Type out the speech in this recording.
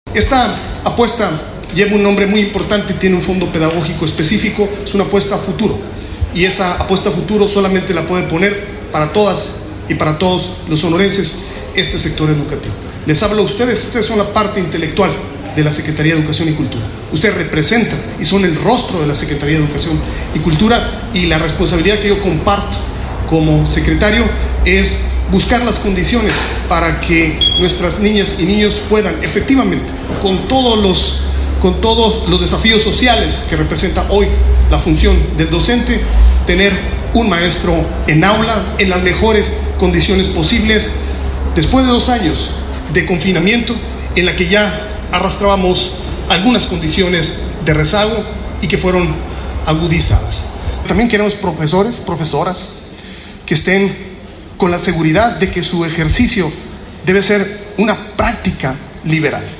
Esta apuesta lleva un nombre muy importante, tiene un fondo pedagógico específico, es una apuesta a futuro. Y esa apuesta a futuro solamente la puede poner para todas y para todos los sonorenses este sector educativo. Les hablo a ustedes son la parte intelectual de la Secretaría de Educación y Cultura. Ustedes representan y son el rostro de la Secretaría de Educación y Cultura, y la responsabilidad que yo comparto como secretario es buscar las condiciones para que nuestras niñas y niños puedan efectivamente, con todos los desafíos sociales que representa hoy la función del docente, tener un maestro en aula en las mejores condiciones posibles, después de 2 años de confinamiento en la que ya arrastrábamos algunas condiciones de rezago y que fueron agudizadas. También queremos profesores, profesoras que estén con la seguridad de que su ejercicio debe ser una práctica liberal.